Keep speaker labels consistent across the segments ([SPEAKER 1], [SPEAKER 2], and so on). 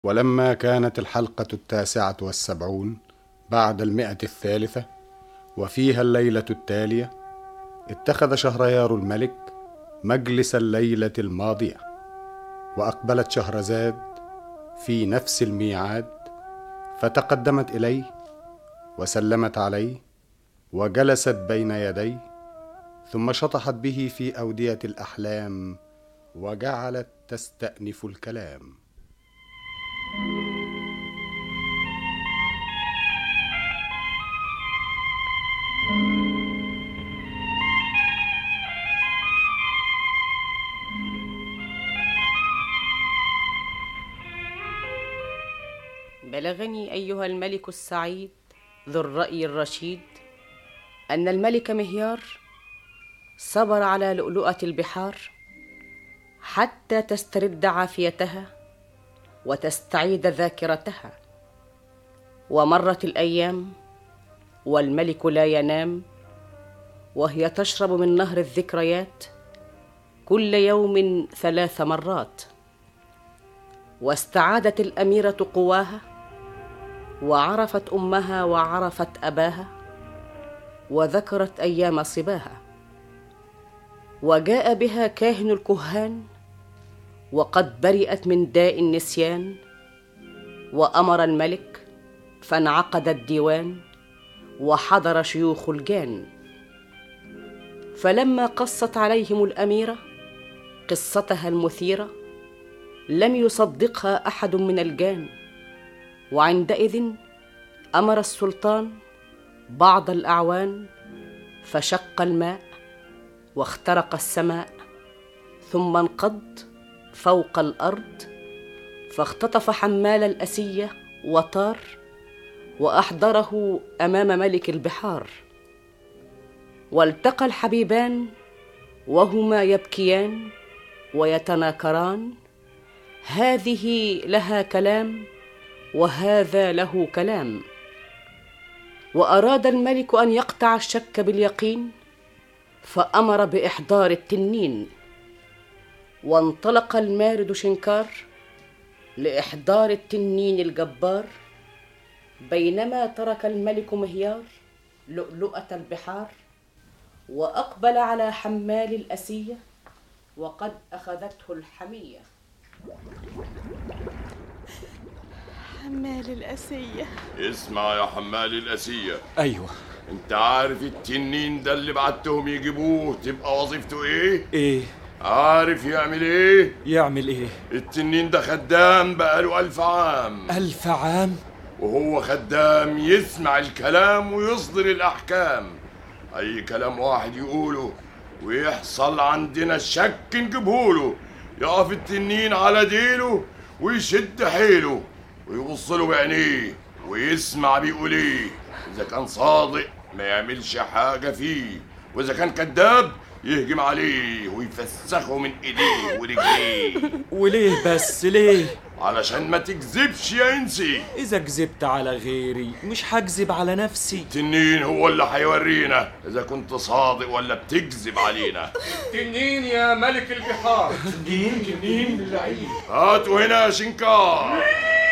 [SPEAKER 1] ولما كانت الحلقة 79 بعد 100 وفيها الليلة التالية، اتخذ شهريار الملك مجلس الليلة الماضية، وأقبلت شهرزاد في نفس الميعاد، فتقدمت إليه وسلمت عليه وجلست بين يديه، ثم شطحت به في أودية الأحلام وجعلت تستأنف الكلام.
[SPEAKER 2] بلغني أيها الملك السعيد ذو الرأي الرشيد أن الملك مهيار صبر على لؤلؤة البحار حتى تسترد عافيتها وتستعيد ذاكرتها. ومرت الأيام والملك لا ينام، وهي تشرب من نهر الذكريات كل يوم 3 مرات. واستعادت الأميرة قواها، وعرفت أمها وعرفت أباها، وذكرت أيام صباها. وجاء بها كاهن الكهان وقد برئت من داء النسيان، وأمر الملك فانعقد الديوان وحضر شيوخ الجان. فلما قصت عليهم الأميرة قصتها المثيرة لم يصدقها أحد من الجان. وعندئذ أمر السلطان بعض الأعوان فشق الماء واخترق السماء، ثم انقض فوق الأرض، فاختطف حمال الأسية وطار، وأحضره أمام ملك البحار. والتقى الحبيبان وهما يبكيان ويتناكران، هذه لها كلام وهذا له كلام. وأراد الملك أن يقطع الشك باليقين، فأمر بإحضار التنين. وانطلق المارد شنكار لإحضار التنين الجبار، بينما ترك الملك مهيار لؤلؤة البحار، وأقبل على حمال الأسية وقد أخذته الحمية.
[SPEAKER 3] حمال الأسية.
[SPEAKER 4] اسمع يا حمال الأسية.
[SPEAKER 5] أيوة.
[SPEAKER 4] انت عارف التنين ده اللي بعتهم يجيبوه تبقى وظيفته ايه؟
[SPEAKER 5] ايه؟
[SPEAKER 4] عارف يعمل ايه؟
[SPEAKER 5] يعمل ايه؟
[SPEAKER 4] التنين ده خدام بقاله 1000 عام.
[SPEAKER 5] 1000 عام؟
[SPEAKER 4] وهو خدام يسمع الكلام ويصدر الأحكام. أي كلام واحد يقوله ويحصل عندنا الشك نجيبهوله، يقف التنين على ديله ويشد حيله ويبصله بعينيه ويسمع بيقول ايه. إذا كان صادق ما يعملش حاجة فيه، وإذا كان كذاب يهجم عليه ويفسخه من ايديه ورجليه.
[SPEAKER 5] وليه بس ليه؟
[SPEAKER 4] علشان ما تكذبش يا انسي.
[SPEAKER 5] إذا كذبت على غيري مش هكذب على نفسي.
[SPEAKER 4] التنين هو اللي هيورينا إذا كنت صادق ولا بتكذب علينا.
[SPEAKER 6] التنين يا ملك البحار.
[SPEAKER 4] تنين باللعيب. هاتوا هنا يا شنكار.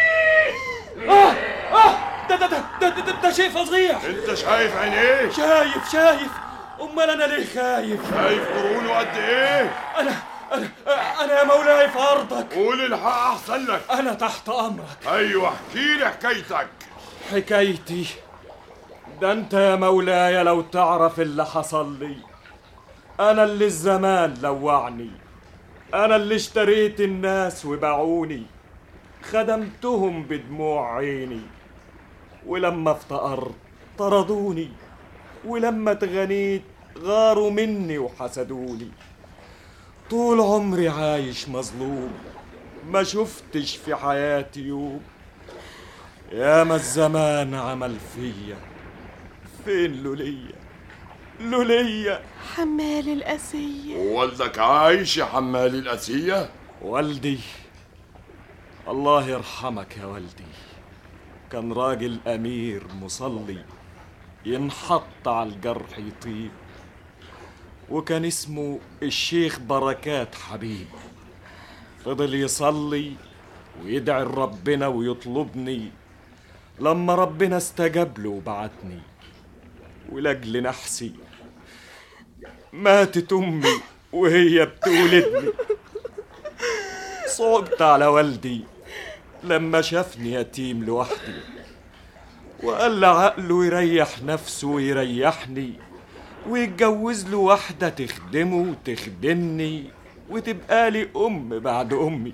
[SPEAKER 5] ده شيء فظيع.
[SPEAKER 4] انت شايف عينيه؟
[SPEAKER 5] شايف. امال انا ليه خايف؟
[SPEAKER 4] شايف قرونه قد ايه؟
[SPEAKER 5] انا يا مولاي في ارضك.
[SPEAKER 4] قول الحق احسن لك.
[SPEAKER 5] انا تحت امرك.
[SPEAKER 4] ايوه احكي لي حكايتك.
[SPEAKER 5] حكايتي ده انت يا مولاي لو تعرف اللي حصل لي. انا اللي الزمان لوعني، انا اللي اشتريت الناس وباعوني، خدمتهم بدموع عيني، ولما افتقرت طردوني، ولما اتغنيت غاروا مني وحسدوني. طول عمري عايش مظلوم، ما شفتش في حياتي يوم. ياما الزمان عمل فيا، فين لوليا؟
[SPEAKER 3] حمال الأسية.
[SPEAKER 4] والدك عايش يا حمال الأسية؟
[SPEAKER 5] والدي الله يرحمك يا والدي كان راجل أمير مصلي، ينحط على الجرح يطيب، وكان اسمه الشيخ بركات حبيب. فضل يصلي ويدعي لربنا ويطلبني. لما ربنا استجاب له وبعتني، ولأجل نحسي ماتت أمي وهي بتولدني. صعبت على والدي لما شافني يتيم لوحدي، وقال لعقله يريح نفسه ويريحني، ويتجوز له واحدة تخدمه وتخدمني وتبقى لي أم بعد أمي.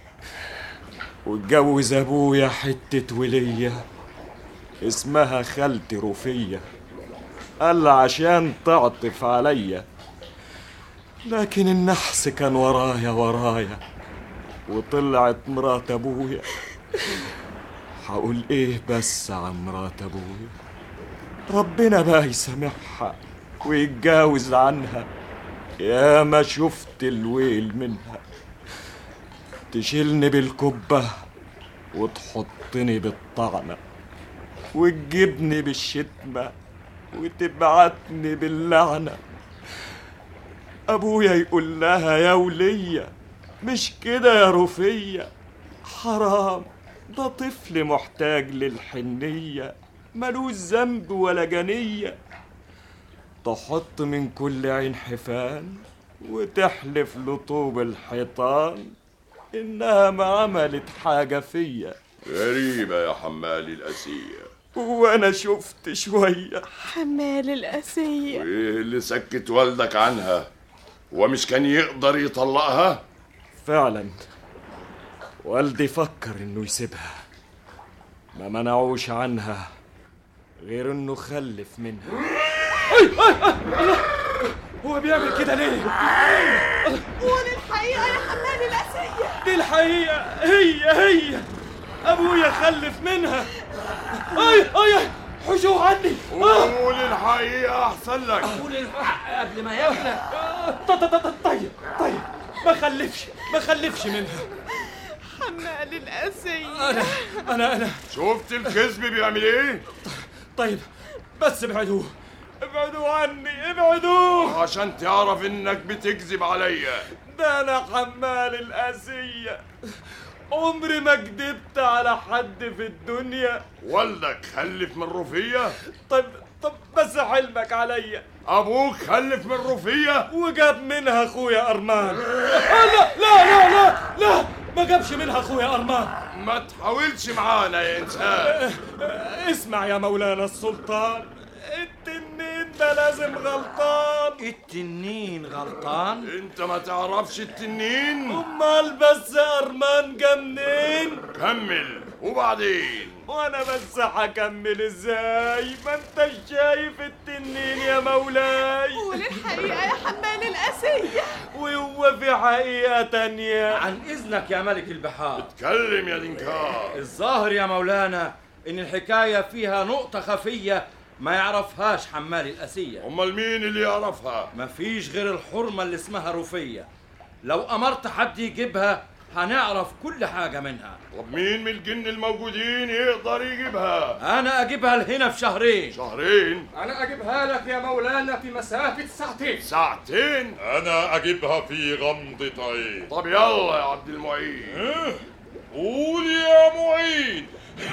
[SPEAKER 5] واتجوز أبويا حتة ولية اسمها خالتي رفية، قال عشان تعطف عليا. لكن النحس كان ورايا وطلعت مرات أبويا. هقول إيه بس عن مرات أبويا؟ ربنا بقى يسامحها ويتجاوز عنها. يا ما شفت الويل منها، تشيلني بالكبة وتحطني بالطعنة، وتجيبني بالشتمة وتبعتني باللعنة. أبويا يقول لها يا ولية مش كده يا رفية، حرام، ده طفل محتاج للحنية، ملوش ذنب ولا جنية. تحط من كل عين حفان وتحلف لطوب الحيطان إنها ما عملت حاجة فيا.
[SPEAKER 4] غريبة يا حمال الأسية.
[SPEAKER 5] وأنا شفت شوية.
[SPEAKER 3] حمال الأسية.
[SPEAKER 4] وإيه اللي سكت والدك عنها؟ ومش كان يقدر يطلقها؟
[SPEAKER 5] فعلا والدي فكر إنه يسيبها، ما منعوش عنها غير إنه خلف منها. هو بيعمل كده ليه؟
[SPEAKER 3] قول الحقيقة يا حمال الأسية.
[SPEAKER 5] دي الحقيقة، هي أبويا خلف منها. أي حشوه عني.
[SPEAKER 4] قول الحقيقة أحسن لك.
[SPEAKER 6] قول الحق قبل ما يغلى.
[SPEAKER 5] طيب ما خلفش منها.
[SPEAKER 3] حمال الأسية.
[SPEAKER 5] أنا
[SPEAKER 4] شفت الكذب بيعمل إيه؟
[SPEAKER 5] طيب بس ابعدوه عني، ابعدوه.
[SPEAKER 4] عشان تعرف إنك بتكذب عليا.
[SPEAKER 5] ده أنا حمال الأسية، عمري ما كدبت على حد في الدنيا.
[SPEAKER 4] والدك خلف من رفية؟
[SPEAKER 5] طب بس حلمك عليا.
[SPEAKER 4] أبوك خلف من رفية؟
[SPEAKER 5] وجاب منها أخويا أرمان. لا ما جابش منها أخويا أرمان.
[SPEAKER 4] ما تحاولش معانا يا إنسان.
[SPEAKER 5] اسمع يا مولانا السلطان، التنين ده لازم غلطان.
[SPEAKER 6] التنين غلطان؟
[SPEAKER 4] انت ما تعرفش التنين؟
[SPEAKER 5] امال بس ارمان جا منين؟
[SPEAKER 4] كمل وبعدين.
[SPEAKER 5] وانا بس هكمل ازاي؟ ما انت شايف التنين يا مولاي.
[SPEAKER 3] قول الحقيقة يا حمال الأسية.
[SPEAKER 5] وهو في حقيقة تانية؟
[SPEAKER 6] عن إذنك يا ملك البحار.
[SPEAKER 4] اتكلم يا دينكار.
[SPEAKER 6] الظاهر يا مولانا إن الحكاية فيها نقطة خفية ما يعرفهاش حمال الأسية.
[SPEAKER 4] امال مين اللي يعرفها؟
[SPEAKER 6] مفيش غير الحرمة اللي اسمها رفية. لو أمرت حد يجيبها هنعرف كل حاجة منها.
[SPEAKER 4] طب مين من الجن الموجودين يقدر يجيبها؟
[SPEAKER 6] أنا أجيبها لهنا في شهرين.
[SPEAKER 4] شهرين؟
[SPEAKER 6] أنا أجيبها لك يا مولانا في مسافة ساعتين.
[SPEAKER 4] ساعتين؟
[SPEAKER 7] أنا أجيبها في غمضة عين.
[SPEAKER 4] طب يلا يا عبد المعين.
[SPEAKER 7] قول يا معين.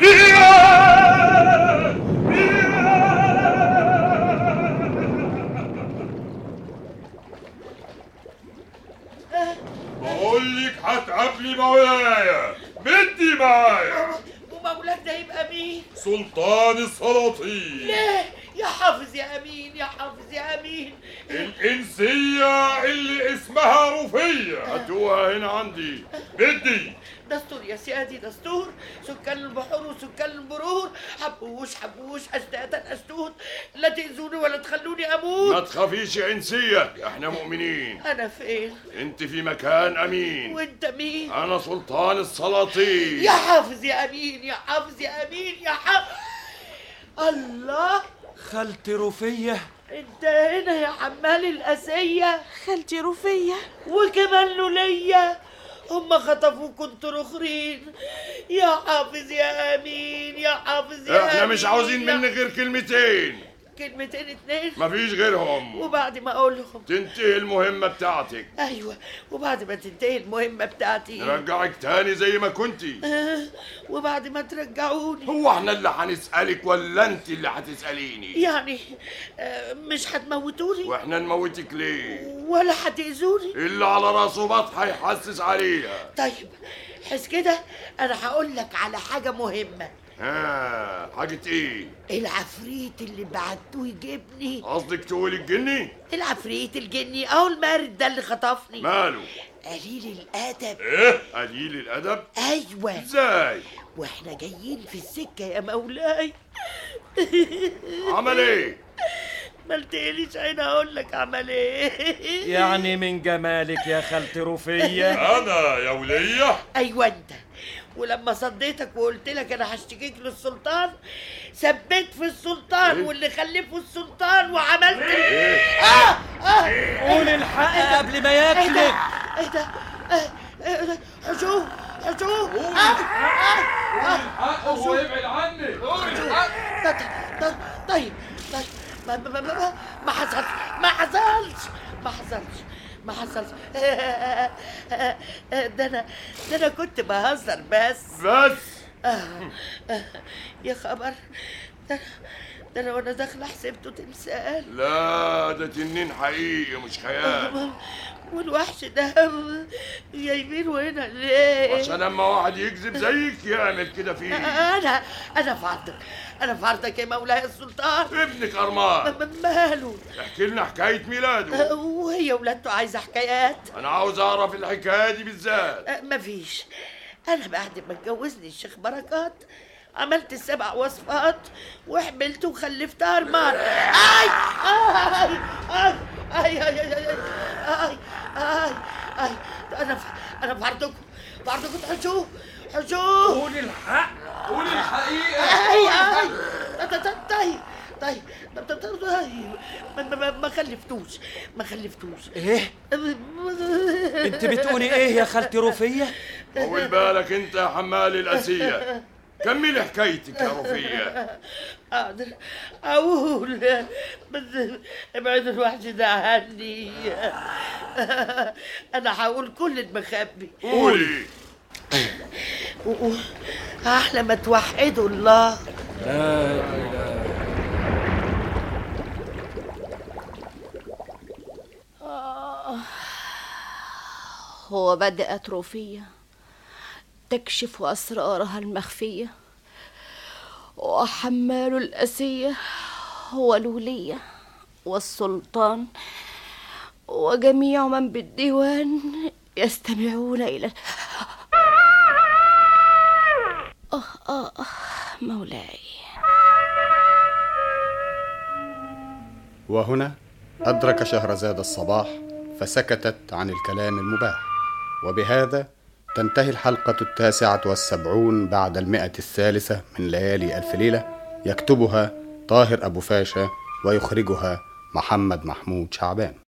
[SPEAKER 7] بقول لك هتقابلي مولاي، بدي معايا.
[SPEAKER 8] ومولاك ده يبقى مين؟
[SPEAKER 7] سلطان السلاطين.
[SPEAKER 8] ليه؟ يا حافظ يا أمين، يا حافظ يا أمين.
[SPEAKER 7] الإنسية اللي اسمها رفية.
[SPEAKER 4] هاتوها هنا عندي.
[SPEAKER 7] بدي
[SPEAKER 8] دستور يا سيادي، دستور. سكان البحور وسكان البرور، حبوش أشتاتا أشتوت، لا تأذوني ولا تخلوني أموت.
[SPEAKER 4] ما تخافيش يا إنسية، احنا مؤمنين.
[SPEAKER 8] أنا فين؟
[SPEAKER 4] انت في مكان أمين.
[SPEAKER 8] وأنت مين؟
[SPEAKER 4] أنا سلطان السلاطين.
[SPEAKER 8] يا حافظ يا أمين، يا حافظ يا أمين، يا حافظ. الله،
[SPEAKER 5] خالتي رفية.
[SPEAKER 8] أنت هنا يا حمال الأسية؟
[SPEAKER 3] خالتي رفية
[SPEAKER 8] وكمان لولية. هم خطفوك انتوا اخرين. يا حافظ يا امين، يا حافظ يا امين.
[SPEAKER 4] احنا مش عاوزين منك غير كلمتين.
[SPEAKER 8] كلمتين اتنين
[SPEAKER 4] مفيش غيرهم.
[SPEAKER 8] وبعد ما اقولهم
[SPEAKER 4] تنتهي المهمة بتاعتك.
[SPEAKER 8] ايوه، وبعد ما تنتهي المهمة بتاعتي
[SPEAKER 4] نرجعك تاني زي ما كنتي.
[SPEAKER 8] وبعد ما ترجعوني
[SPEAKER 4] هو احنا اللي هنسألك ولا انت اللي هتسأليني؟
[SPEAKER 8] يعني مش هتموتوني
[SPEAKER 4] واحنا نموتك ليه؟
[SPEAKER 8] ولا هتأذوني؟
[SPEAKER 4] اللي على راسه بط هيحسس عليها.
[SPEAKER 8] طيب حس كده، انا هقول لك على حاجة مهمة.
[SPEAKER 4] حاجة ايه؟
[SPEAKER 8] العفريت اللي بعتوه يجيبني.
[SPEAKER 4] قصدك تقول الجني؟
[SPEAKER 8] العفريت الجني اهو، المارد ده اللي خطفني.
[SPEAKER 4] ماله؟
[SPEAKER 8] قليل الادب.
[SPEAKER 4] ايه؟ قليل الادب؟
[SPEAKER 8] ايوه.
[SPEAKER 4] ازاي؟
[SPEAKER 8] واحنا جايين في السكه يا مولاي.
[SPEAKER 4] عمل ايه؟
[SPEAKER 8] ما قلتليش انا اقول لك عمل ايه.
[SPEAKER 6] يعني من جمالك يا خالتي رفية.
[SPEAKER 7] انا يا ولية؟
[SPEAKER 8] ايوه انت. ولما صديتك وقلت لك انا هشتكيك للسلطان، ثبت في السلطان واللي خلفه السلطان وعملت
[SPEAKER 6] قول الحق قبل ما ياكلك.
[SPEAKER 8] ايه ده؟ حشوه حشوه.
[SPEAKER 5] قول الحق وهو يبعد عني. قول الحق.
[SPEAKER 8] طيب ما حصلش ما حصلش ما حصلش ما حصلش. ده انا كنت بهزر بس. يا خبر، ده انا وانا داخله حسبته تمثال.
[SPEAKER 4] لا ده تنين حقيقي مش خيال.
[SPEAKER 8] والوحش ده جايبينه هنا ليه؟
[SPEAKER 4] عشان لما واحد يكذب زيك يعمل كده فيه.
[SPEAKER 8] انا في عرضك يا مولاي السلطان.
[SPEAKER 4] ابنك ارمان
[SPEAKER 8] ماله؟
[SPEAKER 4] احكي لنا حكايه ميلاده.
[SPEAKER 8] وهي ولادته عايزه حكايات.
[SPEAKER 4] انا عاوز اعرف الحكايه دي بالذات.
[SPEAKER 8] مفيش. انا بعد ما اتجوزني الشيخ بركات عملت 7 وصفات وحملت وخلفت ارمان. اي اي اي اي اي اي اي اي اي انا في عرضكم حشوه.
[SPEAKER 5] قول الحق. قول الحقيقة.
[SPEAKER 8] طيب ما خلفتوش.
[SPEAKER 6] ايه؟ انت بتقولي ايه يا خالتي رفية؟
[SPEAKER 4] طول بالك انت يا حمال الاسية. كملي حكايتك يا رفية.
[SPEAKER 8] اقدر اقول بس ابعد الوحش ده عني. انا هقول كل المخبي.
[SPEAKER 4] قولي.
[SPEAKER 8] احلى ما توحدوا الله.
[SPEAKER 2] وبدأت رفية تكشف أسرارها المخفية، وحمال الأسية والولية والسلطان وجميع من بالديوان يستمعون إلى مولاي.
[SPEAKER 1] وهنا أدرك شهرزاد الصباح فسكتت عن الكلام المباح. وبهذا تنتهي الحلقة 79 بعد 103 من ليالي ألف ليلة. يكتبها طاهر أبو فاشا ويخرجها محمد محمود شعبان.